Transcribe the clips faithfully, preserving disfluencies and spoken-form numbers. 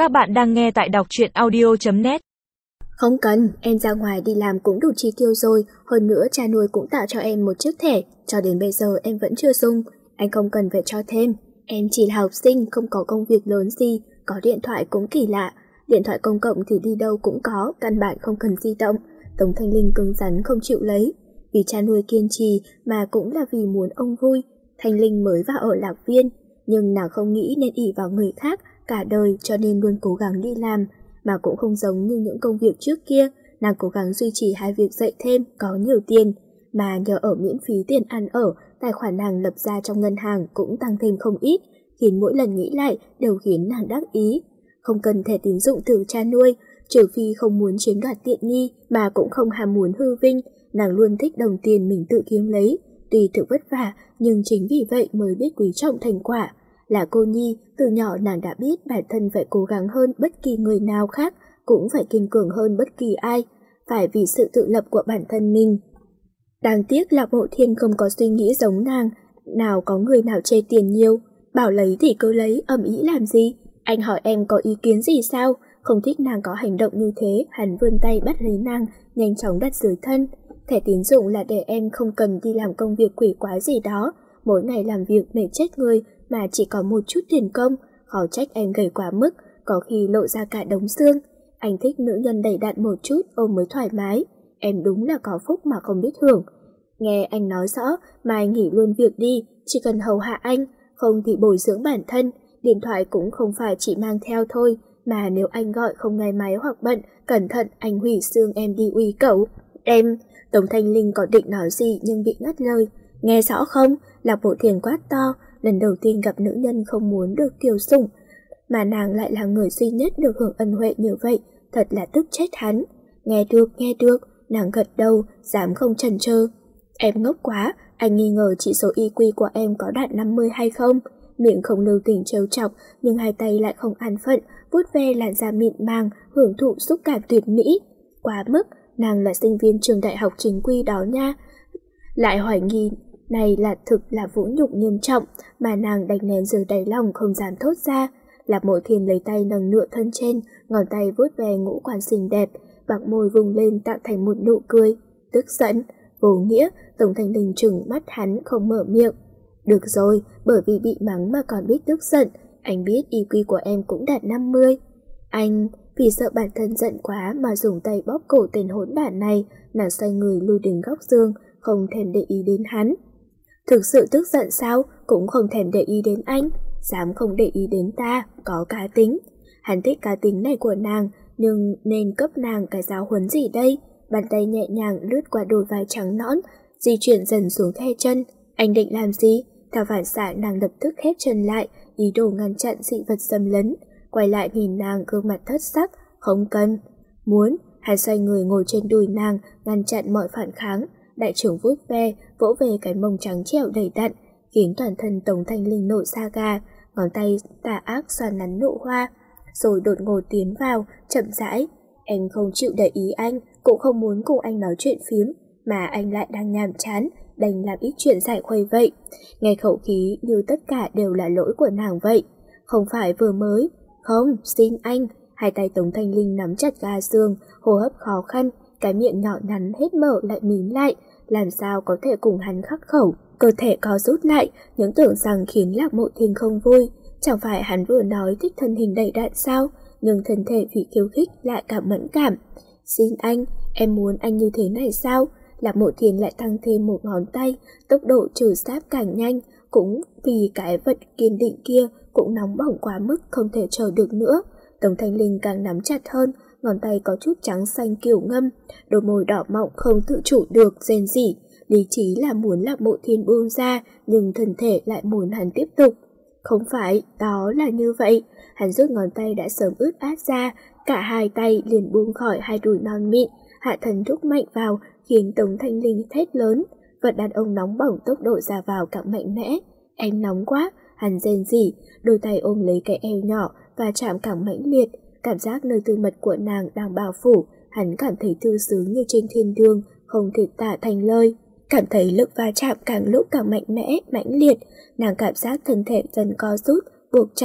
Các bạn đang nghe tại đọc truyện audio chấm net. Không cần, em ra ngoài đi làm cũng đủ chi tiêu rồi, hơn nữa cha nuôi cũng tạo cho em một chiếc thẻ, cho đến bây giờ em vẫn chưa dùng, anh không cần phải cho thêm. Em chỉ là học sinh, không có công việc lớn gì, có điện thoại cũng kỳ lạ. Điện thoại công cộng thì đi đâu cũng có, căn bản không cần di động. Tống Thanh Linh cứng rắn không chịu lấy. Vì cha nuôi kiên trì mà cũng là vì muốn ông vui. Thanh Linh mới vào ở Lạc Viên, nhưng nàng không nghĩ nên ỷ vào người khác cả đời cho nên luôn cố gắng đi làm, mà cũng không giống như những công việc trước kia, nàng cố gắng duy trì hai việc dạy thêm có nhiều tiền, mà nhờ ở miễn phí tiền ăn ở, tài khoản nàng lập ra trong ngân hàng cũng tăng thêm không ít, khiến mỗi lần nghĩ lại đều khiến nàng đắc ý. Không cần thẻ tín dụng từ cha nuôi, trừ phi không muốn chiếm đoạt tiện nghi, mà cũng không ham muốn hư vinh, nàng luôn thích đồng tiền mình tự kiếm lấy, tuy thực vất vả nhưng chính vì vậy mới biết quý trọng thành quả. Là cô nhi, từ nhỏ nàng đã biết bản thân phải cố gắng hơn bất kỳ người nào khác, cũng phải kiên cường hơn bất kỳ ai, phải vì sự tự lập của bản thân mình. Đáng tiếc Lạc Mộ Thiên không có suy nghĩ giống nàng, nào có người nào chê tiền nhiều, bảo lấy thì cứ lấy, ầm ĩ làm gì? Anh hỏi em có ý kiến gì sao? Không thích nàng có hành động như thế, hắn vươn tay bắt lấy nàng, nhanh chóng đặt dưới thân. Thẻ tín dụng là để em không cần đi làm công việc quỷ quái gì đó, mỗi ngày làm việc mệt chết người mà chỉ có một chút tiền công, khó trách em gầy quá mức, có khi lộ ra cả đống xương. Anh thích nữ nhân đầy đặn một chút ôm mới thoải mái, em đúng là có phúc mà không biết hưởng. Nghe anh nói rõ, mai nghỉ luôn việc đi, chỉ cần hầu hạ anh, không thì bồi dưỡng bản thân, điện thoại cũng không phải chỉ mang theo thôi, mà nếu anh gọi không nghe máy hoặc bận, cẩn thận anh hủy xương em đi uy cẩu. Em, Tống Thanh Linh có định nói gì nhưng bị ngắt lời. Nghe rõ không? Lạc Bộ Thiền quát to, lần đầu tiên gặp nữ nhân không muốn được kiều sủng, mà nàng lại là người duy nhất được hưởng ân huệ như vậy, thật là tức chết hắn. Nghe được, nghe được, nàng gật đầu, dám không chần chừ. Em ngốc quá, anh nghi ngờ chỉ số i kiu của em có đạt năm mươi hay không? Miệng không lưu tình trêu chọc, nhưng hai tay lại không an phận, vuốt ve làn da mịn màng, hưởng thụ xúc cảm tuyệt mỹ. Quá mức, nàng là sinh viên trường đại học chính quy đó nha. Lại hoài nghi này là thực là vũ nhục nghiêm trọng mà nàng đành nén dưới đáy lòng không dám thốt ra. Lạc Mộ Thiên lấy tay nâng nửa thân trên, ngón tay vuốt về ngũ quan xinh đẹp, bạc môi vùng lên tạo thành một nụ cười. Tức giận, vô nghĩa, Tống Thanh Linh trừng mắt hắn không mở miệng. Được rồi, bởi vì bị mắng mà còn biết tức giận, anh biết i kiu của em cũng đạt năm mươi. Anh, vì sợ bản thân giận quá mà dùng tay bóp cổ tên hỗn đản này, nàng xoay người lui đến góc giường, không thèm để ý đến hắn. Thực sự tức giận sao, cũng không thèm để ý đến anh, dám không để ý đến ta, có cá tính. Hắn thích cá tính này của nàng, nhưng nên cấp nàng cái giáo huấn gì đây? Bàn tay nhẹ nhàng lướt qua đôi vai trắng nõn, di chuyển dần xuống khe chân. Anh định làm gì? Theo phản xạ nàng lập tức khép chân lại, ý đồ ngăn chặn dị vật xâm lấn. Quay lại nhìn nàng gương mặt thất sắc, không cần. Muốn, hắn xoay người ngồi trên đùi nàng, ngăn chặn mọi phản kháng. Đại trưởng vuốt ve, vỗ về cái mông trắng trẻo đầy đặn, khiến toàn thân Tống Thanh Linh nổi da gà, ngón tay tà ác xoa nắn nụ hoa, rồi đột ngột tiến vào, chậm rãi. Em không chịu để ý anh, cũng không muốn cùng anh nói chuyện phiếm, mà anh lại đang nhàm chán, đành làm ít chuyện giải khuây vậy. Nghe khẩu khí như tất cả đều là lỗi của nàng vậy. Không phải vừa mới. Không, xin anh. Hai tay Tống Thanh Linh nắm chặt ga giường, hô hấp khó khăn, cái miệng nhỏ nhắn hết mở lại mím lại, làm sao có thể cùng hắn khắc khẩu. Cơ thể co rút lại, những tưởng rằng khiến Lạc Mộ Thiên không vui. Chẳng phải hắn vừa nói thích thân hình đầy đặn sao, nhưng thân thể vì khiêu khích lại cảm mẫn cảm. Xin anh, em muốn anh như thế này sao? Lạc Mộ Thiên lại tăng thêm một ngón tay, tốc độ trừ sáp càng nhanh, cũng vì cái vật kiên định kia cũng nóng bỏng quá mức không thể chờ được nữa. Tống Thanh Linh càng nắm chặt hơn, ngón tay có chút trắng xanh kiểu ngâm, đôi môi đỏ mọng không tự chủ được, rên rỉ. Lý trí là muốn Lạc Mộ Thiên buông ra, nhưng thân thể lại muốn hắn tiếp tục. Không phải, đó là như vậy. Hắn rút ngón tay đã sớm ướt át ra, cả hai tay liền buông khỏi hai đùi non mịn, hạ thân thúc mạnh vào, khiến Tống Thanh Linh thét lớn. Vật đàn ông nóng bỏng tốc độ ra vào càng mạnh mẽ. Em nóng quá, hắn rên rỉ, đôi tay ôm lấy cái eo nhỏ và chạm càng mãnh liệt. Cảm giác nơi tư mật của nàng đang bao phủ, hắn cảm thấy thư sướng như trên thiên đường, không thể tả thành lời. Cảm thấy lực va chạm càng lúc càng mạnh mẽ, mãnh liệt, nàng cảm giác thân thể dần co rút, buộc chặt,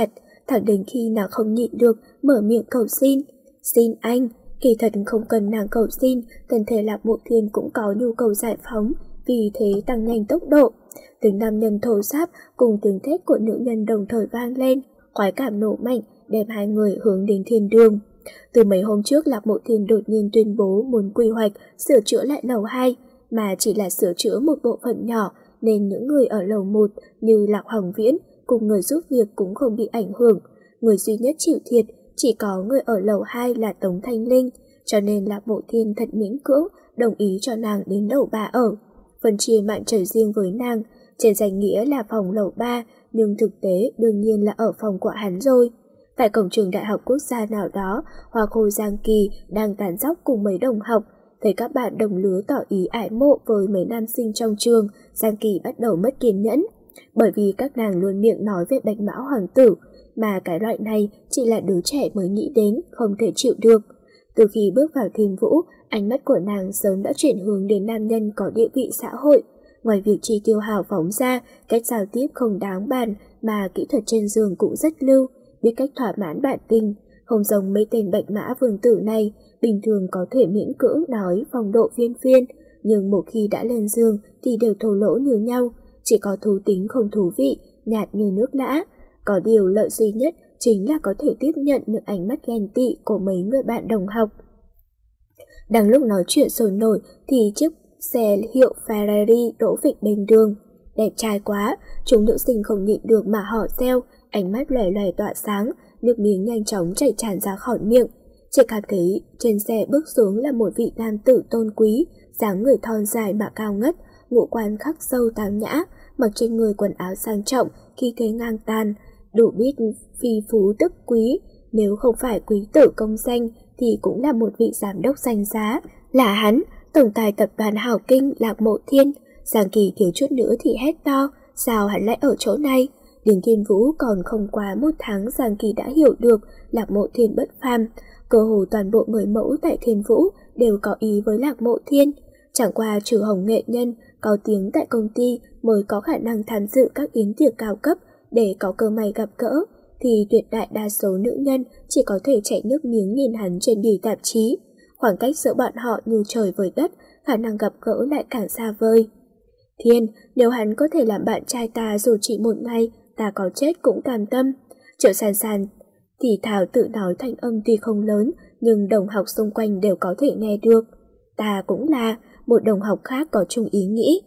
thẳng đến khi nàng không nhịn được, mở miệng cầu xin. Xin anh, kỳ thật không cần nàng cầu xin, thân thể Lạc Mộ Thiên cũng có nhu cầu giải phóng, vì thế tăng nhanh tốc độ. Tiếng nam nhân thổ sáp cùng tiếng thét của nữ nhân đồng thời vang lên, khoái cảm nổ mạnh, đem hai người hướng đến thiên đường. Từ mấy hôm trước, Lạc Mộ Thiên đột nhiên tuyên bố muốn quy hoạch sửa chữa lại lầu hai, mà chỉ là sửa chữa một bộ phận nhỏ, nên những người ở lầu một như Lạc Hoàng Viễn cùng người giúp việc cũng không bị ảnh hưởng. Người duy nhất chịu thiệt chỉ có người ở lầu hai là Tống Thanh Linh, cho nên Lạc Mộ Thiên thật miễn cưỡng đồng ý cho nàng đến lầu ba ở. Phân chia mạng trời riêng với nàng, trên danh nghĩa là phòng lầu ba, nhưng thực tế đương nhiên là ở phòng của hắn rồi. Tại cổng trường đại học quốc gia nào đó, Hoa Khôi Giang Kỳ đang tán dóc cùng mấy đồng học. Thấy các bạn đồng lứa tỏ ý ái mộ với mấy nam sinh trong trường, Giang Kỳ bắt đầu mất kiên nhẫn. Bởi vì các nàng luôn miệng nói về Bạch Mã Hoàng tử, mà cái loại này chỉ là đứa trẻ mới nghĩ đến, không thể chịu được. Từ khi bước vào Thiên Vũ, ánh mắt của nàng sớm đã chuyển hướng đến nam nhân có địa vị xã hội. Ngoài việc chi tiêu hào phóng ra, cách giao tiếp không đáng bàn mà kỹ thuật trên giường cũng rất lưu, biết cách thỏa mãn bản tình. Không giống mấy tên Bạch Mã Vương tử này, bình thường có thể miễn cưỡng nói phong độ phiên phiên, nhưng một khi đã lên giường thì đều thô lỗ như nhau, chỉ có thú tính không thú vị, nhạt như nước lã. Có điều lợi duy nhất chính là có thể tiếp nhận những ánh mắt ghen tị của mấy người bạn đồng học. Đang lúc nói chuyện sôi nổi thì chiếc xe hiệu Ferrari đỗ vịnh bên đường. Đẹp trai quá, chúng nữ sinh không nhịn được mà họ reo, ánh mắt lòe lòe tỏa sáng, nước miếng nhanh chóng chảy tràn ra khỏi miệng. Chỉ cảm thấy trên xe bước xuống là một vị nam tử tôn quý, dáng người thon dài mà cao ngất, ngũ quan khắc sâu tao nhã, mặc trên người quần áo sang trọng, khí thế ngang tàn, đủ biết phi phú tức quý. Nếu không phải quý tử công danh thì cũng là một vị giám đốc danh giá. Là hắn, tổng tài tập đoàn Hào Kinh Lạc Mộ Thiên. Giang Kỳ thiếu chút nữa thì hét to, sao hắn lại ở chỗ này? Đến Thiên Vũ còn không quá một tháng, Giang Kỳ đã hiểu được Lạc Mộ Thiên bất phàm. Cơ hồ toàn bộ người mẫu tại Thiên Vũ đều có ý với Lạc Mộ Thiên. Chẳng qua trừ Hồng nghệ nhân có tiếng tại công ty mới có khả năng tham dự các yến tiệc cao cấp để có cơ may gặp gỡ, thì tuyệt đại đa số nữ nhân chỉ có thể chảy nước miếng nhìn hắn trên bìa tạp chí. Khoảng cách giữa bọn họ như trời với đất, khả năng gặp gỡ lại càng xa vời. Thiên, nếu hắn có thể làm bạn trai ta dù chỉ một ngày, ta có chết cũng cam tâm. Triệu San San thì thảo tự nói, thanh âm tuy không lớn, nhưng đồng học xung quanh đều có thể nghe được. Ta cũng là, một đồng học khác có chung ý nghĩ.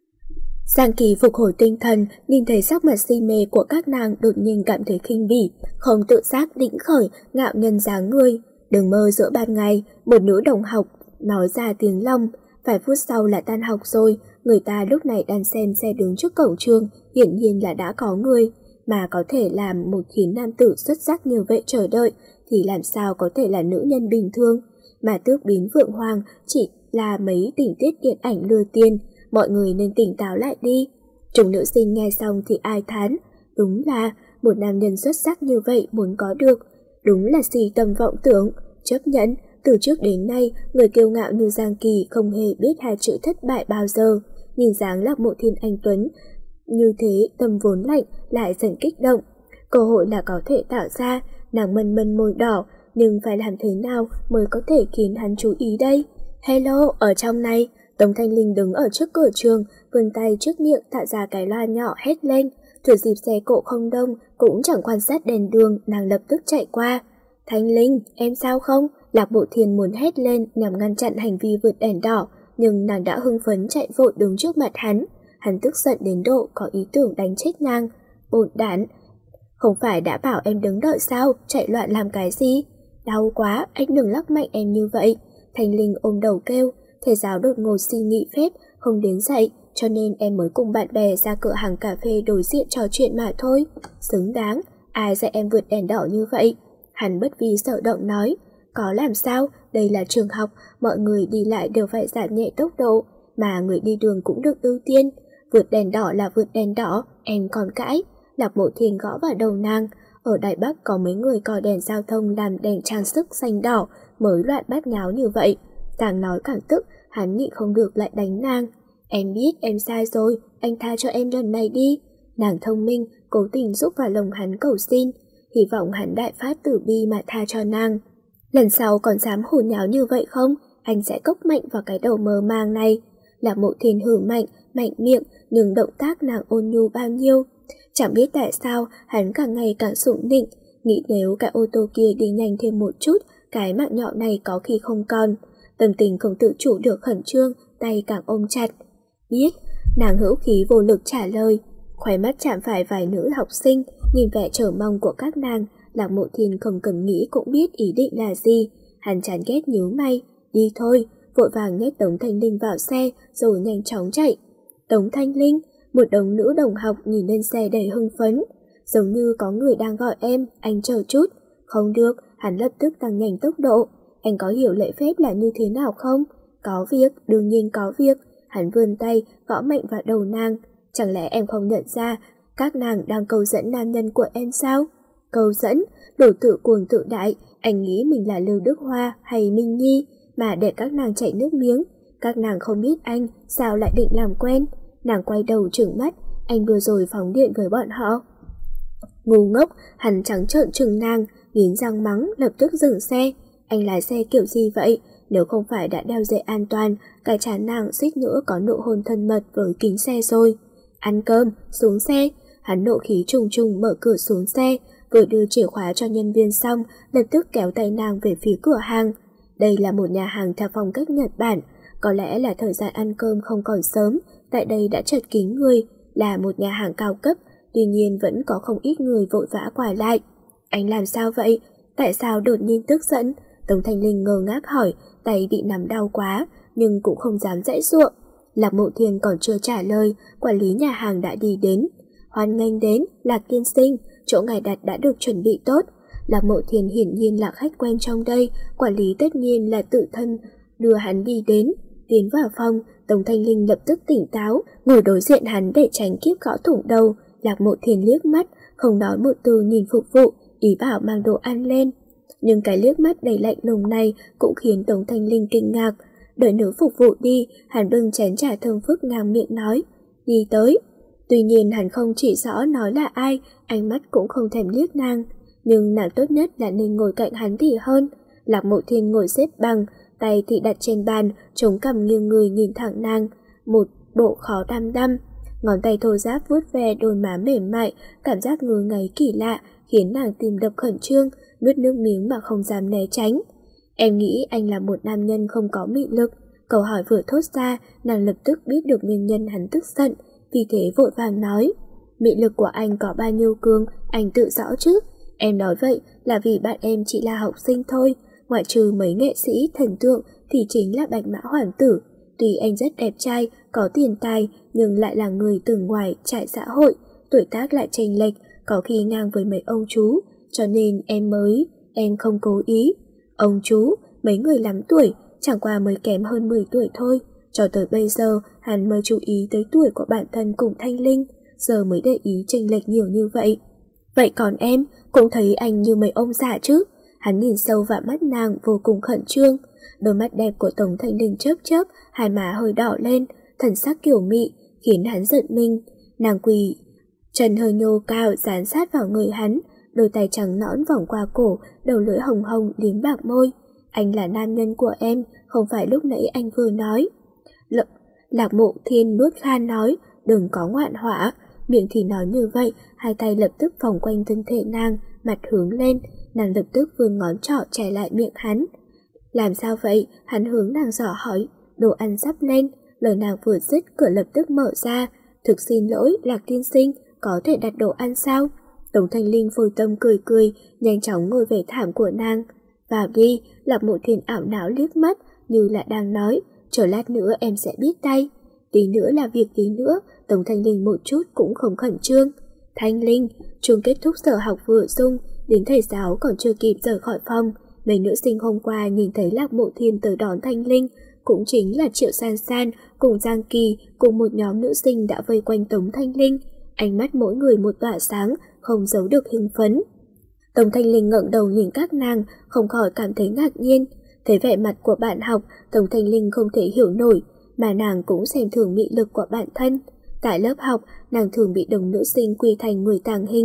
Giang Kỳ phục hồi tinh thần, nhìn thấy sắc mặt si mê của các nàng, đột nhiên cảm thấy khinh bỉ, không tự giác đĩnh khởi, ngạo nhân dáng người. Đừng mơ giữa ban ngày, một nữ đồng học nói ra tiếng long. Vài phút sau là tan học rồi, người ta lúc này đang xem xe đứng trước cổng trường, hiển nhiên là đã có người. Mà có thể làm một khiến nam tử xuất sắc như vậy chờ đợi, thì làm sao có thể là nữ nhân bình thường. Mà tước biến Phượng Hoàng chỉ là mấy tình tiết điện ảnh lừa tiền, mọi người nên tỉnh táo lại đi. Chúng nữ sinh nghe xong thì ai thán, đúng là một nam nhân xuất sắc như vậy muốn có được, đúng là si tâm vọng tưởng. Chấp nhận, từ trước đến nay người kiêu ngạo như Giang Kỳ không hề biết hai chữ thất bại bao giờ. Nhìn dáng Lạc Mộ Thiên anh tuấn như thế, tâm vốn lạnh lại dần kích động. Cơ hội là có thể tạo ra. Nàng mân mân môi đỏ, nhưng phải làm thế nào mới có thể khiến hắn chú ý đây? Hello, ở trong này. Tống Thanh Linh đứng ở trước cửa trường, vươn tay trước miệng tạo ra cái loa nhỏ hét lên. Thừa dịp xe cộ không đông, cũng chẳng quan sát đèn đường, nàng lập tức chạy qua. Thanh Linh, em sao không? Lạc Mộ Thiên muốn hét lên nhằm ngăn chặn hành vi vượt đèn đỏ, nhưng nàng đã hưng phấn chạy vội đứng trước mặt hắn. Hắn tức giận đến độ có ý tưởng đánh chết nàng. Bột đản, không phải đã bảo em đứng đợi sao, chạy loạn làm cái gì? Đau quá, anh đừng lắc mạnh em như vậy. Thanh Linh ôm đầu kêu, thầy giáo đột ngột xin nghỉ phép, không đến dạy, cho nên em mới cùng bạn bè ra cửa hàng cà phê đối diện trò chuyện mà thôi. Xứng đáng, ai dạy em vượt đèn đỏ như vậy? Hắn bất vi sợ động nói, có làm sao, đây là trường học, mọi người đi lại đều phải giảm nhẹ tốc độ, mà người đi đường cũng được ưu tiên. Vượt đèn đỏ là vượt đèn đỏ, em còn cãi. Lạc Mộ Thiên gõ vào đầu nàng. Ở Đài Bắc có mấy người coi đèn giao thông làm đèn trang sức xanh đỏ mới loạn bát nháo như vậy. Càng nói càng tức, hắn nhịn không được lại đánh nàng. Em biết em sai rồi, anh tha cho em lần này đi. Nàng thông minh, cố tình giúp vào lòng hắn cầu xin. hy vọng hắn đại phát tử bi mà tha cho nàng. Lần sau còn dám hồ nháo như vậy không? Anh sẽ cốc mạnh vào cái đầu mơ màng này. Lạc Mộ Thiên hử mạnh, mạnh miệng, nhưng động tác nàng ôn nhu bao nhiêu. Chẳng biết tại sao hắn càng ngày càng sủng nịnh, nghĩ nếu cái ô tô kia đi nhanh thêm một chút, cái mạng nhọ này có khi không còn. Tâm tình không tự chủ được khẩn trương, tay càng ôm chặt. Biết, nàng hữu khí vô lực trả lời. Khóe mắt chạm phải vài nữ học sinh, nhìn vẻ chờ mong của các nàng, Lạc Mộ Thiên không cần nghĩ cũng biết ý định là gì. Hắn chán ghét nhíu mày, đi thôi, vội vàng nhét Tống Thanh Linh vào xe rồi nhanh chóng chạy. Tống Thanh Linh, một đống nữ đồng học nhìn lên xe đầy hưng phấn. Giống như có người đang gọi em, anh chờ chút. Không được, hắn lập tức tăng nhanh tốc độ. Anh có hiểu lễ phép là như thế nào không? Có việc, đương nhiên có việc. Hắn vươn tay, gõ mạnh vào đầu nàng. Chẳng lẽ em không nhận ra các nàng đang câu dẫn nam nhân của em sao? Câu dẫn, đồ tự cuồng tự đại. Anh nghĩ mình là Lưu Đức Hoa hay Minh Nhi mà để các nàng chảy nước miếng. Các nàng không biết anh, sao lại định làm quen? Nàng quay đầu trừng mắt, anh vừa rồi phóng điện với bọn họ. Ngu ngốc, hắn trắng trợn trừng nàng, nghiến răng mắng, lập tức dừng xe. Anh lái xe kiểu gì vậy? Nếu không phải đã đeo dây an toàn, cái chán nàng suýt nữa có nụ hôn thân mật với kính xe rồi. Ăn cơm, xuống xe. Hắn nộ khí trùng trùng mở cửa xuống xe, vừa đưa chìa khóa cho nhân viên xong, lập tức kéo tay nàng về phía cửa hàng. Đây là một nhà hàng theo phong cách Nhật Bản. Có lẽ là thời gian ăn cơm không còn sớm, tại đây đã chật kín người, là một nhà hàng cao cấp, tuy nhiên vẫn có không ít người vội vã qua lại. Anh làm sao vậy? Tại sao đột nhiên tức giận? Tống Thanh Linh ngơ ngác hỏi, tay bị nắm đau quá, nhưng cũng không dám giãy giụa. Lạc Mộ Thiên còn chưa trả lời, quản lý nhà hàng đã đi đến. Hoan nghênh đến, Lạc tiên sinh, chỗ ngài đặt đã được chuẩn bị tốt. Lạc Mộ Thiên hiển nhiên là khách quen trong đây, quản lý tất nhiên là tự thân đưa hắn đi đến. Tiến vào phòng, Tống Thanh Linh lập tức tỉnh táo, ngồi đối diện hắn để tránh kiếp gõ thủng đầu. Lạc Mộ Thiên liếc mắt, không nói một từ nhìn phục vụ, ý bảo mang đồ ăn lên. Nhưng cái liếc mắt đầy lạnh lùng này cũng khiến Tống Thanh Linh kinh ngạc. Đợi nữ phục vụ đi, hắn bưng chén trà thơm phức ngang miệng nói, đi tới. Tuy nhiên hắn không chỉ rõ nói là ai, ánh mắt cũng không thèm liếc nàng. Nhưng nàng tốt nhất là nên ngồi cạnh hắn thì hơn. Lạc Mộ Thiên ngồi xếp bằng, tay thì đặt trên bàn, chống cằm nghiêng người nhìn thẳng nàng, một bộ khó đăm đăm. Ngón tay thô ráp vuốt ve đôi má mềm mại, cảm giác ngứa ngáy kỳ lạ, khiến nàng tim đập khẩn trương, nuốt nước miếng mà không dám né tránh. Em nghĩ anh là một nam nhân không có mị lực. Câu hỏi vừa thốt ra, nàng lập tức biết được nguyên nhân hắn tức giận, vì thế vội vàng nói, mị lực của anh có bao nhiêu cường, anh tự rõ chứ. Em nói vậy là vì bạn em chỉ là học sinh thôi, ngoại trừ mấy nghệ sĩ thần tượng thì chính là Bạch Mã Hoàng tử. Tuy anh rất đẹp trai, có tiền tài, nhưng lại là người từ ngoài trại xã hội, tuổi tác lại chênh lệch, có khi ngang với mấy ông chú, cho nên em mới, em không cố ý. Ông chú, mấy người lắm tuổi, chẳng qua mới kém hơn mười tuổi thôi. Cho tới bây giờ, hắn mới chú ý tới tuổi của bản thân cùng Thanh Linh, giờ mới để ý chênh lệch nhiều như vậy. Vậy còn em, cũng thấy anh như mấy ông già chứ? Hắn nhìn sâu vào mắt nàng vô cùng khẩn trương. Đôi mắt đẹp của Tống Thanh Linh chớp chớp, hai má hơi đỏ lên, thần sắc kiểu mị, khiến hắn giận mình. Nàng quỳ, chân hơi nhô cao dán sát vào người hắn, đôi tay trắng nõn vòng qua cổ, đầu lưỡi hồng hồng liếm bạc môi. Anh là nam nhân của em, không phải lúc nãy anh vừa nói. L Lạc Mộ Thiên nuốt khan nói, đừng có ngoạn họa. Miệng thì nói như vậy, hai tay lập tức vòng quanh thân thể nàng, mặt hướng lên, nàng lập tức vươn ngón trỏ chè lại miệng hắn. Làm sao vậy? Hắn hướng nàng dò hỏi. Đồ ăn sắp lên. Lời nàng vừa dứt, cửa lập tức mở ra. Thực xin lỗi, Lạc tiên sinh, có thể đặt đồ ăn sao? Tống Thanh Linh phôi tâm cười cười, nhanh chóng ngồi về thảm của nàng. Vào đi. Lạc Mộ Thiên ảo não liếc mắt, như là đang nói, chờ lát nữa em sẽ biết tay. Tí nữa là việc tí nữa. Tống Thanh Linh một chút cũng không khẩn trương. Thanh Linh, chuông kết thúc giờ học vừa rung, đến thầy giáo còn chưa kịp rời khỏi phòng. Mấy nữ sinh hôm qua nhìn thấy Lạc Mộ Thiên tới đón Thanh Linh, cũng chính là Triệu San San cùng Giang Kỳ cùng một nhóm nữ sinh đã vây quanh Tống Thanh Linh. Ánh mắt mỗi người một tỏa sáng, không giấu được hưng phấn. Tống Thanh Linh ngẩng đầu nhìn các nàng, không khỏi cảm thấy ngạc nhiên. Thấy vẻ mặt của bạn học, Tống Thanh Linh không thể hiểu nổi, mà nàng cũng xem thường mị lực của bản thân. Tại lớp học, nàng thường bị đồng nữ sinh quy thành người tàng hình.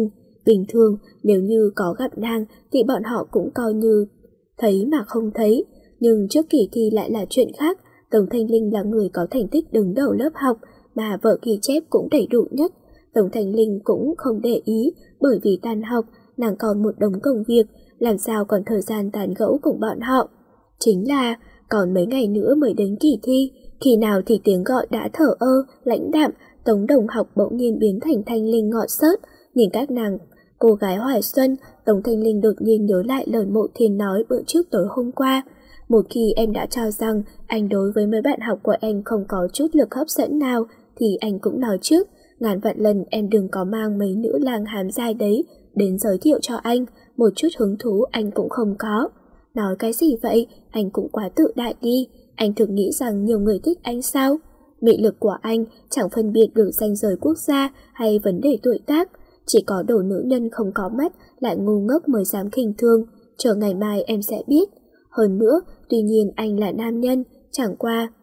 bình thường nếu như có gặp nàng thì bọn họ cũng coi như thấy mà không thấy. Nhưng trước kỳ thi lại là chuyện khác. Tống Thanh Linh là người có thành tích đứng đầu lớp học, mà vở ghi chép cũng đầy đủ nhất. Tống Thanh Linh cũng không để ý, bởi vì tan học, nàng còn một đống công việc, làm sao còn thời gian tán gẫu cùng bọn họ. Chính là, còn mấy ngày nữa mới đến kỳ thi, khi nào thì tiếng gọi đã thở ơ, lãnh đạm, Tống đồng học bỗng nhiên biến thành Thanh Linh ngọt xớt. Nhìn các nàng, cô gái hoài xuân, Tống Thanh Linh đột nhiên nhớ lại lời Mộ Thiên nói bữa trước tối hôm qua. Một khi em đã cho rằng anh đối với mấy bạn học của em không có chút lực hấp dẫn nào, thì anh cũng nói trước, ngàn vạn lần em đừng có mang mấy nữ lang hám dai đấy đến giới thiệu cho anh, một chút hứng thú anh cũng không có. Nói cái gì vậy, anh cũng quá tự đại đi, anh thực nghĩ rằng nhiều người thích anh sao? Mị lực của anh chẳng phân biệt được ranh giới quốc gia hay vấn đề tuổi tác, chỉ có đồ nữ nhân không có mắt lại ngu ngốc mới dám khinh thường, chờ ngày mai em sẽ biết. Hơn nữa, tuy nhiên anh là nam nhân, chẳng qua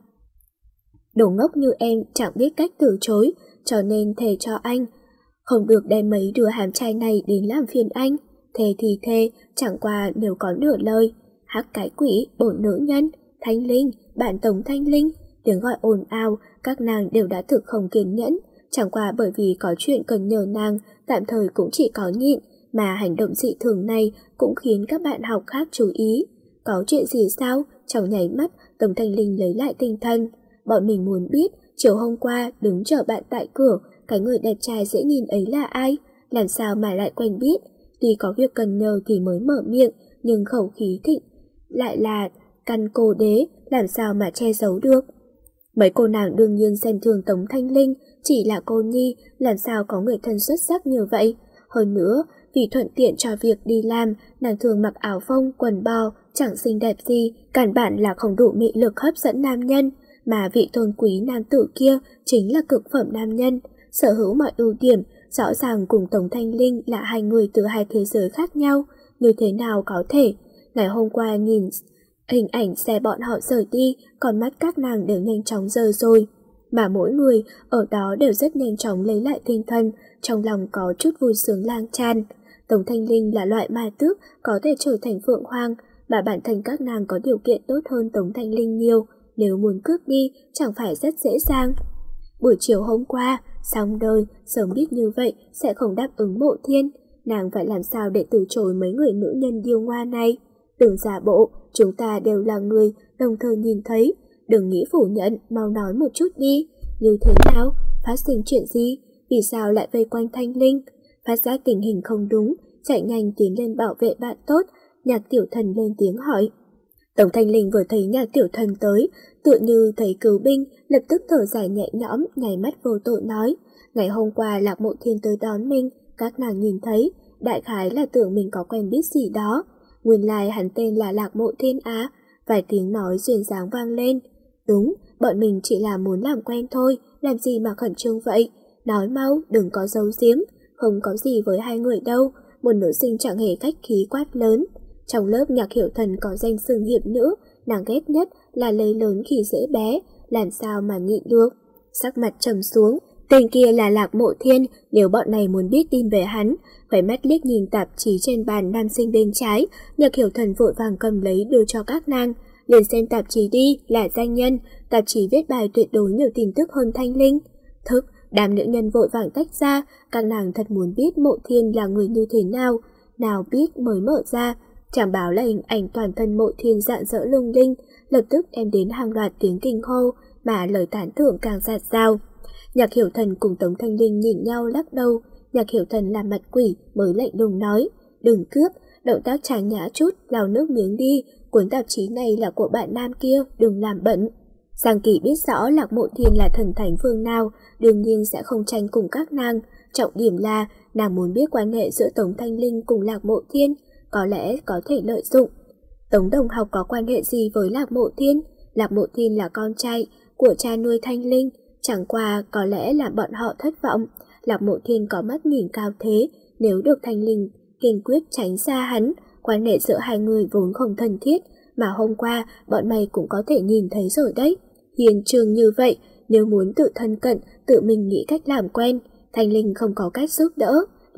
đồ ngốc như em chẳng biết cách từ chối, cho nên thề cho anh không được đem mấy đứa hàm trai này đến làm phiền anh. Thề thì thề, chẳng qua nếu có nửa lời. Hắc cái quỷ, bổn nữ nhân, Thanh Linh, bạn Tống Thanh Linh. Tiếng gọi ồn ào, các nàng đều đã thực không kiên nhẫn, chẳng qua bởi vì có chuyện cần nhờ nàng, tạm thời cũng chỉ có nhịn, mà hành động dị thường này cũng khiến các bạn học khác chú ý. Có chuyện gì sao? Trong nháy mắt, Tống Thanh Linh lấy lại tinh thần. Bọn mình muốn biết, chiều hôm qua đứng chờ bạn tại cửa, cái người đẹp trai dễ nhìn ấy là ai? Làm sao mà lại quen biết? Tuy có việc cần nhờ thì mới mở miệng, nhưng khẩu khí thịnh lại là căn cô đế, làm sao mà che giấu được? Mấy cô nàng đương nhiên xem thường Tống Thanh Linh, chỉ là cô nhi, làm sao có người thân xuất sắc như vậy? Hơn nữa, vì thuận tiện cho việc đi làm, nàng thường mặc áo phông, quần bò, chẳng xinh đẹp gì, căn bản là không đủ mị lực hấp dẫn nam nhân, mà vị tôn quý nam tử kia chính là cực phẩm nam nhân, sở hữu mọi ưu điểm, rõ ràng cùng Tống Thanh Linh là hai người từ hai thế giới khác nhau, như thế nào có thể? Ngày hôm qua nhìn hình ảnh xe bọn họ rời đi, còn mắt các nàng đều nhanh chóng rời rồi. Mà mỗi người ở đó đều rất nhanh chóng lấy lại tinh thần, trong lòng có chút vui sướng lang tràn. Tống Thanh Linh là loại ma tước có thể trở thành phượng hoàng, mà bản thân các nàng có điều kiện tốt hơn Tống Thanh Linh nhiều, nếu muốn cướp đi chẳng phải rất dễ dàng. Buổi chiều hôm qua, xong đời, sớm biết như vậy sẽ không đáp ứng Mộ Thiên, nàng phải làm sao để từ chối mấy người nữ nhân điêu ngoa này? Đừng giả bộ, chúng ta đều là người đồng thời nhìn thấy, đừng nghĩ phủ nhận, mau nói một chút đi. Như thế nào? Phát sinh chuyện gì? Vì sao lại vây quanh Thanh Linh? Phát giác tình hình không đúng, chạy nhanh tiến lên bảo vệ bạn tốt, Nhạc Tiểu Thần lên tiếng hỏi. Tống Thanh Linh vừa thấy Nhạc Tiểu Thần tới, tựa như thấy cứu binh, lập tức thở dài nhẹ nhõm, nháy mắt vô tội nói. Ngày hôm qua Lạc Mộ Thiên tới đón mình, các nàng nhìn thấy, đại khái là tưởng mình có quen biết gì đó. Nguyên lai hắn tên là Lạc Mộ Thiên á, vài tiếng nói duyên dáng vang lên. Đúng, bọn mình chỉ là muốn làm quen thôi, làm gì mà khẩn trương vậy? Nói mau, đừng có giấu giếm, không có gì với hai người đâu, một nữ sinh chẳng hề khách khí quát lớn. Trong lớp Nhạc Hiểu Thần có danh xưng hiệp nữ, nàng ghét nhất là lấy lớn khi dễ bé, làm sao mà nhịn được. Sắc mặt trầm xuống, tên kia là Lạc Mộ Thiên, nếu bọn này muốn biết tin về hắn, phải mắt liếc nhìn tạp chí trên bàn nam sinh bên trái, Nhạc Hiểu Thần vội vàng cầm lấy đưa cho các nàng. Liền xem tạp chí đi, là danh nhân, tạp chí viết bài tuyệt đối nhiều tin tức hơn Thanh Linh. Thức, đám nữ nhân vội vàng tách ra, các nàng thật muốn biết Mộ Thiên là người như thế nào, nào biết mới mở ra. Chẳng báo là hình ảnh toàn thân Mộ Thiên rạng rỡ lung linh, lập tức đem đến hàng loạt tiếng kinh hô, mà lời tán thưởng càng rạt rào. Nhạc Hiểu Thần cùng Tống Thanh Linh nhìn nhau lắc đầu, Nhạc Hiểu Thần làm mặt quỷ mới lạnh lùng nói, đừng cướp, động tác tráng nhã chút, lau nước miếng đi, cuốn tạp chí này là của bạn nam kia, đừng làm bẩn. Giang Kỳ biết rõ Lạc Mộ Thiên là thần thánh phương nào, đương nhiên sẽ không tranh cùng các nàng, trọng điểm là nàng muốn biết quan hệ giữa Tống Thanh Linh cùng Lạc Mộ Thiên, có lẽ có thể lợi dụng. Tống đồng học có quan hệ gì với Lạc Mộ Thiên? Lạc Mộ Thiên là con trai của cha nuôi Thanh Linh, chẳng qua có lẽ là bọn họ thất vọng. Lạc Mộ Thiên có mắt nhìn cao thế, nếu được Thanh Linh kiên quyết tránh xa hắn, quan hệ giữa hai người vốn không thân thiết, mà hôm qua bọn mày cũng có thể nhìn thấy rồi đấy. Hiền trường như vậy, nếu muốn tự thân cận, tự mình nghĩ cách làm quen, Thanh Linh không có cách giúp đỡ,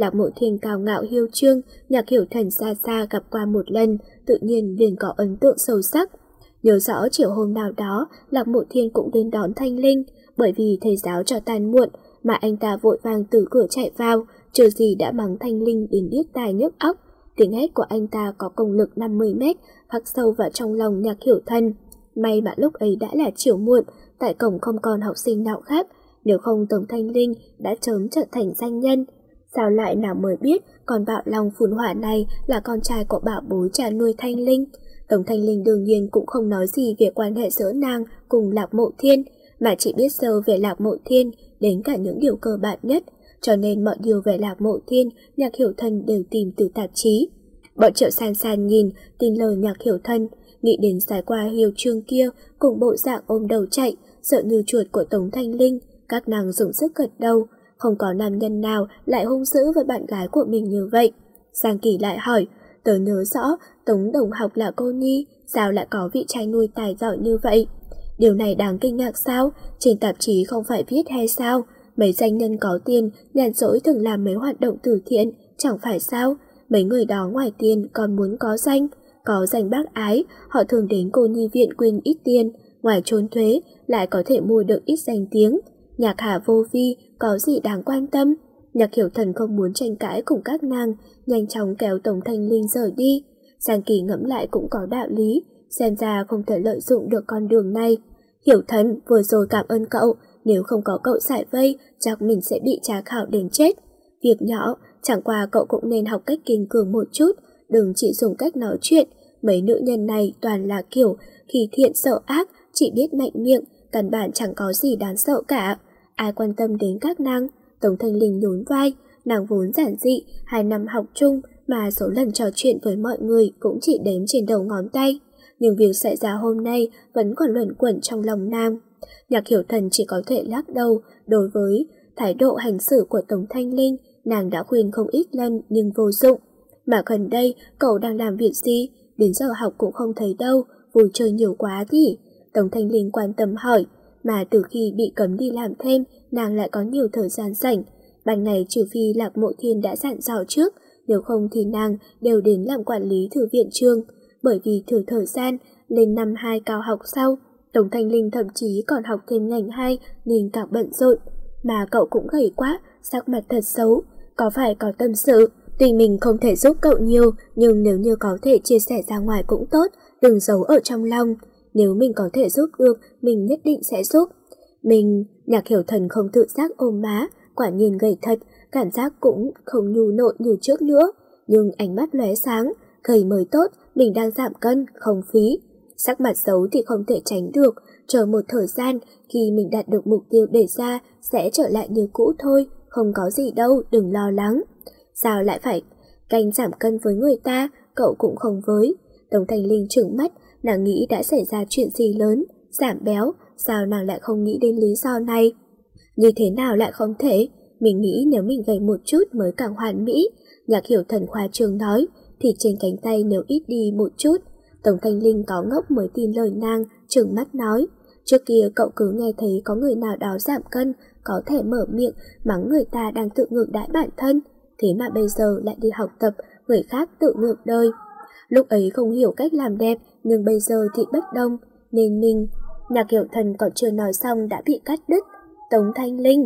Lạc Mộ Thiên cao ngạo hiêu trương, Nhạc Hiểu Thần xa xa gặp qua một lần, tự nhiên liền có ấn tượng sâu sắc. Nhớ rõ chiều hôm nào đó, Lạc Mộ Thiên cũng đến đón Thanh Linh, bởi vì thầy giáo cho tan muộn, mà anh ta vội vàng từ cửa chạy vào, chờ gì đã mắng Thanh Linh đến điếc tai nhức óc. Tiếng hét của anh ta có công lực năm mươi mét, khắc sâu vào trong lòng Nhạc Hiểu Thần. May mà lúc ấy đã là chiều muộn, tại cổng không còn học sinh nào khác, nếu không Tống Thanh Linh đã sớm trở thành danh nhân. Sao lại nào mới biết con bạo lòng phun hỏa này là con trai của bảo bối cha nuôi Thanh Linh. Tống Thanh Linh đương nhiên cũng không nói gì về quan hệ giữa nàng cùng Lạc Mộ Thiên, mà chỉ biết sơ về Lạc Mộ Thiên đến cả những điều cơ bản nhất, cho nên mọi điều về Lạc Mộ Thiên Nhạc Hiểu Thần đều tìm từ tạp chí. Bọn Triệu San San nhìn, tin lời Nhạc Hiểu Thần, nghĩ đến xài qua hiều trương kia cùng bộ dạng ôm đầu chạy, sợ như chuột của Tống Thanh Linh, các nàng dùng sức gật đầu. Không có nam nhân nào lại hung dữ với bạn gái của mình như vậy. Giang Kỳ lại hỏi, tớ nhớ rõ Tống đồng học là cô nhi, sao lại có vị trai nuôi tài giỏi như vậy? Điều này đáng kinh ngạc sao? Trên tạp chí không phải viết hay sao? Mấy danh nhân có tiền, nhàn rỗi thường làm mấy hoạt động từ thiện, chẳng phải sao? Mấy người đó ngoài tiền còn muốn có danh, có danh bác ái, họ thường đến cô nhi viện quyên ít tiền, ngoài trốn thuế lại có thể mua được ít danh tiếng. Nhạc Hà vô vi, có gì đáng quan tâm? Nhạc Hiểu Thần không muốn tranh cãi cùng các nàng, nhanh chóng kéo Tống Thanh Linh rời đi. Giang Kỳ ngẫm lại cũng có đạo lý, xem ra không thể lợi dụng được con đường này. Hiểu Thần, vừa rồi cảm ơn cậu, nếu không có cậu giải vây, chắc mình sẽ bị trà khảo đến chết. Việc nhỏ, chẳng qua cậu cũng nên học cách kiên cường một chút, đừng chỉ dùng cách nói chuyện. Mấy nữ nhân này toàn là kiểu khi thiện sợ ác, chỉ biết mạnh miệng, căn bản chẳng có gì đáng sợ cả. Ai quan tâm đến các nàng? Tống Thanh Linh nhún vai, nàng vốn giản dị, hai năm học chung mà số lần trò chuyện với mọi người cũng chỉ đếm trên đầu ngón tay. Nhưng việc xảy ra hôm nay vẫn còn luẩn quẩn trong lòng nàng. Nhạc Hiểu Thần chỉ có thể lắc đầu. Đối với thái độ hành xử của Tống Thanh Linh, nàng đã khuyên không ít lần nhưng vô dụng. Mà gần đây cậu đang làm việc gì? Đến giờ học cũng không thấy đâu, vui chơi nhiều quá nhỉ? Tống Thanh Linh quan tâm hỏi. Mà từ khi bị cấm đi làm thêm, nàng lại có nhiều thời gian rảnh. Ban ngày trừ phi Lạc Mộ Thiên đã dặn dò trước, nếu không thì nàng đều đến làm quản lý thư viện trường. Bởi vì thử thời gian, lên năm hai cao học sau, Tống Thanh Linh thậm chí còn học thêm ngành hai nên càng bận rộn. Mà cậu cũng gầy quá, sắc mặt thật xấu, có phải có tâm sự. Tuy mình không thể giúp cậu nhiều, nhưng nếu như có thể chia sẻ ra ngoài cũng tốt, đừng giấu ở trong lòng. Nếu mình có thể giúp được, mình nhất định sẽ giúp. Mình, Nhạc Hiểu Thần không tự giác ôm má, quả nhiên gầy thật, cảm giác cũng không nhu nộn như trước nữa. Nhưng ánh mắt lóe sáng, gầy mới tốt, mình đang giảm cân, không phí. Sắc mặt xấu thì không thể tránh được, chờ một thời gian, khi mình đạt được mục tiêu đề ra, sẽ trở lại như cũ thôi, không có gì đâu, đừng lo lắng. Sao lại phải canh giảm cân với người ta, cậu cũng không với. Tống Thanh Linh trừng mắt, nàng nghĩ đã xảy ra chuyện gì lớn, giảm béo, sao nàng lại không nghĩ đến lý do này? Như thế nào lại không thể? Mình nghĩ nếu mình gầy một chút mới càng hoàn mỹ. Nhạc Hiểu Thần khoa trương nói, thì trên cánh tay nếu ít đi một chút. Tống Thanh Linh có ngốc mới tin lời nàng, trừng mắt nói. Trước kia cậu cứ nghe thấy có người nào đó giảm cân, có thể mở miệng mắng người ta đang tự ngược đãi bản thân. Thế mà bây giờ lại đi học tập người khác tự ngược đời. Lúc ấy không hiểu cách làm đẹp, nhưng bây giờ thì bất đồng, nên mình... Nhạc Hiểu Thần còn chưa nói xong đã bị cắt đứt. Tống Thanh Linh.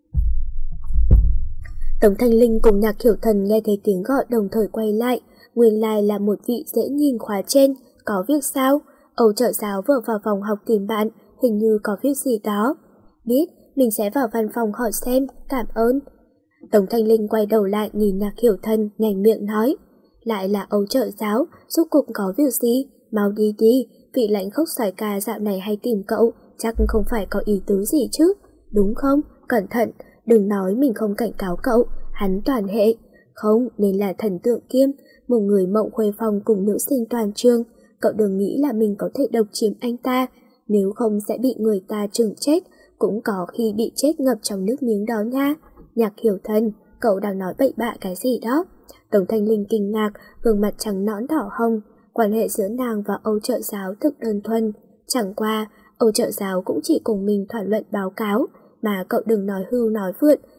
Tống Thanh Linh cùng Nhạc Hiểu Thần nghe thấy tiếng gọi đồng thời quay lại. Nguyên lai là một vị dễ nhìn khóa trên. Có việc sao? Âu trợ giáo vừa vào phòng học tìm bạn, hình như có việc gì đó. Biết, mình sẽ vào văn phòng hỏi xem, cảm ơn. Tống Thanh Linh quay đầu lại nhìn Nhạc Hiểu Thần, nhành miệng nói. Lại là Âu trợ giáo, rốt cuộc có việc gì? Mau đi đi, vị lãnh khốc xoài ca dạo này hay tìm cậu, chắc không phải có ý tứ gì chứ. Đúng không? Cẩn thận, đừng nói mình không cảnh cáo cậu, hắn toàn hệ. Không, nên là thần tượng kiêm, một người mộng khuê phòng cùng nữ sinh toàn trường. Cậu đừng nghĩ là mình có thể độc chiếm anh ta, nếu không sẽ bị người ta trừng chết, cũng có khi bị chết ngập trong nước miếng đó nha. Nhạc Hiểu Thần, cậu đang nói bậy bạ cái gì đó? Tống Thanh Linh kinh ngạc, gương mặt trắng nõn đỏ hồng. Quan hệ giữa nàng và Âu trợ giáo thực đơn thuần. Chẳng qua, Âu trợ giáo cũng chỉ cùng mình thảo luận báo cáo, mà cậu đừng nói hưu nói vượn,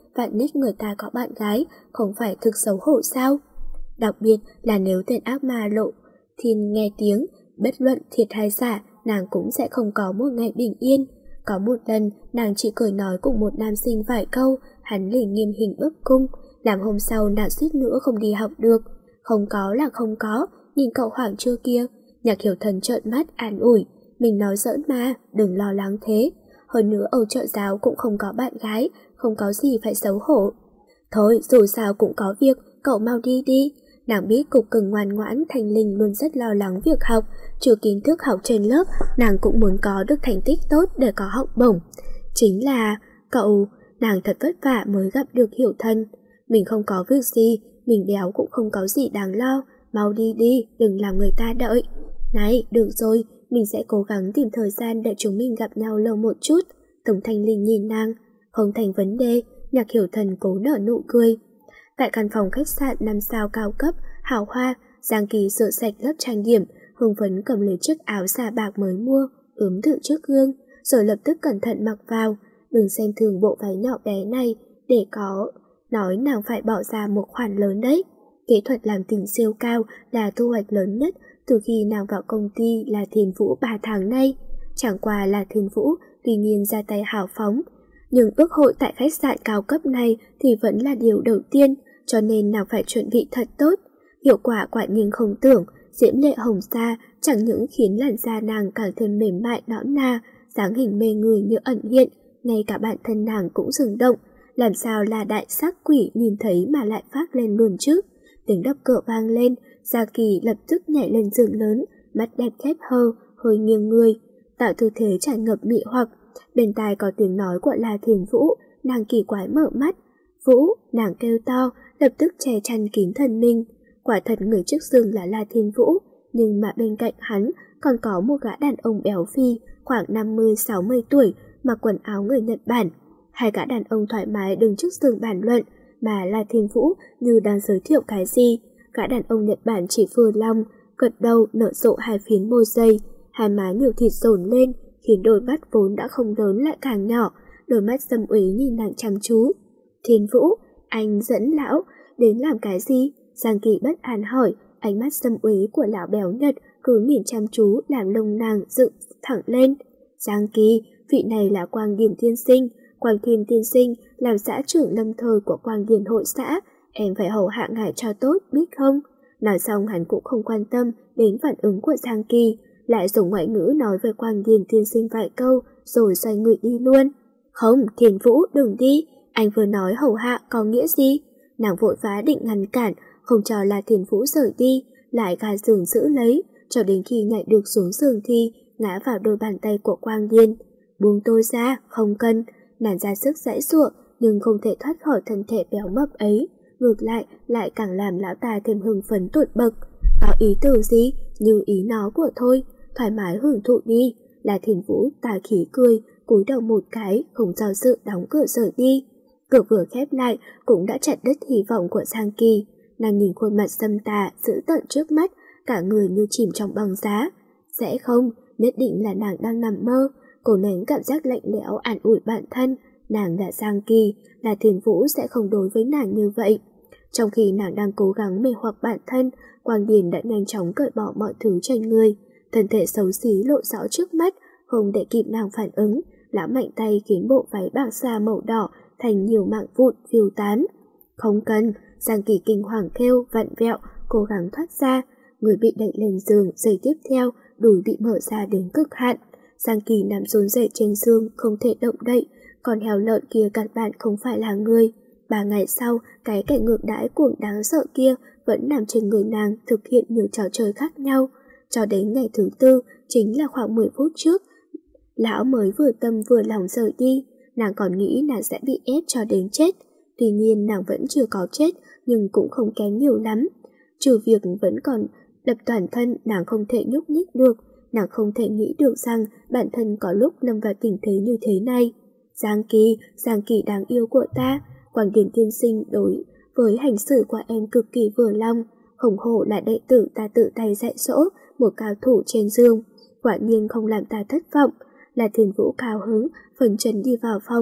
vạn nhất người ta có bạn gái, không phải thực xấu hổ sao? Đặc biệt là nếu tên ác ma Lộ Thiên nghe tiếng, bất luận thiệt hay giả, nàng cũng sẽ không có một ngày bình yên. Có một lần, nàng chỉ cười nói cùng một nam sinh vài câu, hắn liền nghiêm hình bức cung, làm hôm sau nàng suýt nữa không đi học được. Không có là không có, nhìn cậu hoảng chưa kia. Nhạc Hiểu Thần trợn mắt an ủi, mình nói giỡn mà, đừng lo lắng thế. Hơn nữa Âu trợ giáo cũng không có bạn gái, không có gì phải xấu hổ. Thôi, dù sao cũng có việc, cậu mau đi đi. Nàng biết Cục Cưng ngoan ngoãn Thanh Linh luôn rất lo lắng việc học, trừ kiến thức học trên lớp, nàng cũng muốn có được thành tích tốt để có học bổng. Chính là, cậu, nàng thật vất vả mới gặp được Hiểu Thần. Mình không có việc gì, mình béo cũng không có gì đáng lo, mau đi đi, đừng làm người ta đợi. Này, được rồi, mình sẽ cố gắng tìm thời gian để chúng mình gặp nhau lâu một chút. Tống Thanh Linh nhìn nàng, không thành vấn đề, Nhạc Hiểu Thần cố nở nụ cười. Tại căn phòng khách sạn năm sao cao cấp, hào hoa, Giang Kỳ rửa sạch lớp trang điểm, hưng phấn cầm lấy chiếc áo da bạc mới mua, ướm thử trước gương, rồi lập tức cẩn thận mặc vào. Đừng xem thường bộ váy nhỏ bé này, để có nói nàng phải bỏ ra một khoản lớn đấy. Kỹ thuật làm tình siêu cao là thu hoạch lớn nhất từ khi nàng vào công ty là Thiên Vũ ba tháng nay. Chẳng qua là Thiên Vũ, tuy nhiên ra tay hào phóng, nhưng ước hội tại khách sạn cao cấp này thì vẫn là điều đầu tiên, cho nên nàng phải chuẩn bị thật tốt. Hiệu quả quả nhiên không tưởng, diễm lệ hồng sa chẳng những khiến làn da nàng càng thêm mềm mại nõn nà, dáng hình mê người như ẩn hiện, ngay cả bản thân nàng cũng dừng động. Làm sao là đại sắc quỷ nhìn thấy mà lại phát lên luôn chứ? Tiếng đập cửa vang lên, Gia Kỳ lập tức nhảy lên giường lớn, mắt đẹp khép hờ, hơi nghiêng người, tạo tư thế tràn ngập mị hoặc. Bên tai có tiếng nói của La Thiền Vũ, nàng kỳ quái mở mắt. Vũ, nàng kêu to, lập tức che chắn kín thần mình. Quả thật người trước giường là La Thiên Vũ, nhưng mà bên cạnh hắn còn có một gã đàn ông béo phi, khoảng năm mươi sáu mươi tuổi, mặc quần áo người Nhật Bản. Hai gã đàn ông thoải mái đứng trước giường bàn luận, mà La Thiên Vũ như đang giới thiệu cái gì. Gã đàn ông Nhật Bản chỉ vừa lòng, gật đầu nở rộ hai phiến môi dày, hai má nhiều thịt dồn lên, khiến đôi mắt vốn đã không lớn lại càng nhỏ, đôi mắt dâm uế nhìn nàng chăm chú. Thiên Vũ, anh dẫn lão đến làm cái gì? Giang Kỳ bất an hỏi, ánh mắt dâm uế của lão béo Nhật cứ nhìn chăm chú làm lông nàng dựng thẳng lên. Giang Kỳ, vị này là Quang Điền tiên sinh, Quang Thiên tiên sinh làm xã trưởng lâm thời của Quang Điền hội xã, em phải hầu hạ ngài cho tốt, biết không? Nói xong hắn cũng không quan tâm đến phản ứng của Giang Kỳ, lại dùng ngoại ngữ nói với Quang Điền tiên sinh vài câu, rồi xoay người đi luôn. Không, Thiên Vũ, đừng đi, anh vừa nói hầu hạ có nghĩa gì? Nàng vội vã định ngăn cản, không cho là Thiên Vũ rời đi, lại gà giường giữ lấy, cho đến khi nhảy được xuống giường thì ngã vào đôi bàn tay của Quang Điền. Buông tôi ra, không cần. Nàng ra sức giãy giụa, nhưng không thể thoát khỏi thân thể béo mập ấy, ngược lại lại càng làm lão ta thêm hưng phấn tột bậc. Có ý tưởng gì? Như ý nó của thôi, thoải mái hưởng thụ đi. Là Thiên Vũ tà khí cười, cúi đầu một cái, không do dự đóng cửa rời đi. Cửa vừa khép lại cũng đã chặt đứt hy vọng của Giang Kỳ. Nàng nhìn khuôn mặt dâm tà dữ tợn trước mắt, cả người như chìm trong băng giá. Sẽ không, nhất định là nàng đang nằm mơ. Cô nén cảm giác lạnh lẽo an ủi bản thân, nàng là Giang Kỳ, là Thiên Vũ sẽ không đối với nàng như vậy. Trong khi nàng đang cố gắng mê hoặc bản thân, Quang Điền đã nhanh chóng cởi bỏ mọi thứ trên người, thân thể xấu xí lộ rõ trước mắt, không để kịp nàng phản ứng, lão mạnh tay khiến bộ váy bạc da màu đỏ thành nhiều mảng vụn phiêu tán. Không cần, Giang Kỳ kinh hoàng kêu, vặn vẹo, cố gắng thoát ra, người bị đẩy lên giường, giây tiếp theo, đùi bị mở ra đến cực hạn. Giang Kỳ nằm run rẩy trên giường, không thể động đậy, còn heo lợn kia căn bản không phải là người. Ba ngày sau, cái kẻ ngược đãi cuồng đáng sợ kia vẫn nằm trên người nàng thực hiện nhiều trò chơi khác nhau. Cho đến ngày thứ tư, chính là khoảng mười phút trước, lão mới vừa tâm vừa lòng rời đi, nàng còn nghĩ nàng sẽ bị ép cho đến chết. Tuy nhiên nàng vẫn chưa có chết, nhưng cũng không kém nhiều lắm. Trừ việc vẫn còn đập toàn thân, nàng không thể nhúc nhích được. Nàng không thể nghĩ được rằng bản thân có lúc lâm vào tình thế như thế này. Giang Kỳ, Giang Kỳ đáng yêu của ta, Quang Điền tiên sinh đối với hành xử của em cực kỳ vừa lòng, hùng hổ là đệ tử ta tự tay dạy dỗ một cao thủ trên giường, quả nhiên không làm ta thất vọng. Là Thiên Vũ cao hứng, phấn chấn đi vào phòng,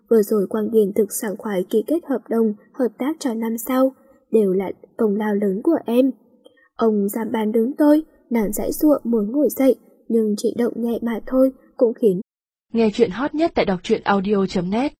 Vừa rồi Quang Điền thực sảng khoái ký kết hợp đồng hợp tác cho năm sau, đều là công lao lớn của em. Ông giam bàn đứng tôi, nàng giãy giụa muốn ngồi dậy, nhưng chỉ động nhẹ mà thôi cũng khiến. Nghe chuyện hot nhất tại đọc truyện audio chấm net